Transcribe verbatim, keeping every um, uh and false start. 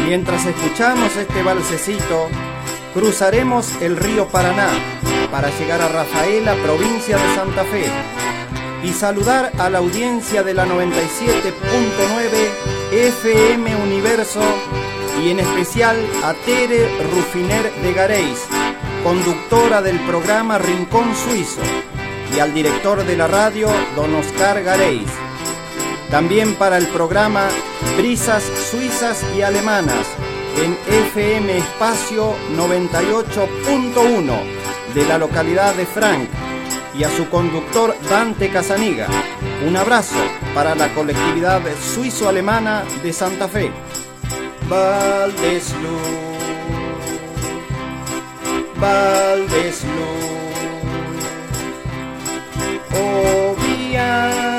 Mientras escuchamos este balsecito, cruzaremos el río Paraná para llegar a Rafaela, provincia de Santa Fe, y saludar a la audiencia de la noventa y siete punto nueve F M Universo, y en especial a Tere Rufiner de Gareis, conductora del programa Rincón Suizo, y al director de la radio, don Oscar Gareis. También para el programa Brisas Suizas y Alemanas en F M Espacio noventa y ocho punto uno de la localidad de Frank, y a su conductor Dante Casaniga. Un abrazo para la colectividad suizo-alemana de Santa Fe. Waldesloh, Waldesloh, oh, wie